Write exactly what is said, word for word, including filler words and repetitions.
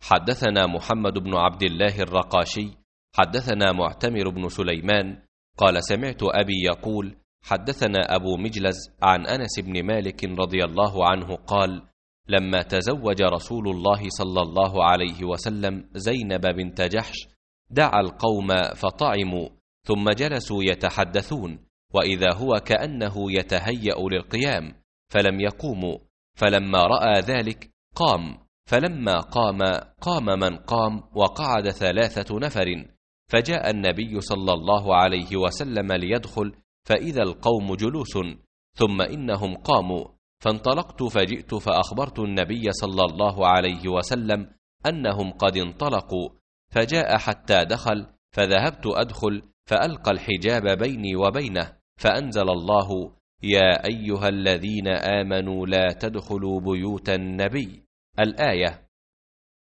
حدثنا محمد بن عبد الله الرقاشي حدثنا معتمر بن سليمان قال سمعت أبي يقول حدثنا أبو مجلز عن أنس بن مالك رضي الله عنه قال لما تزوج رسول الله صلى الله عليه وسلم زينب بنت جحش دعا القوم فطعموا ثم جلسوا يتحدثون وإذا هو كأنه يتهيأ للقيام فلم يقوموا، فلما رأى ذلك قام، فلما قام قام من قام وقعد ثلاثة نفر، فجاء النبي صلى الله عليه وسلم ليدخل فإذا القوم جلوس، ثم إنهم قاموا، فانطلقت فجئت فأخبرت النبي صلى الله عليه وسلم أنهم قد انطلقوا، فجاء حتى دخل، فذهبت أدخل فألقى الحجاب بيني وبينه، فأنزل الله يا أيها الذين آمنوا لا تدخلوا بيوت النبي الآية.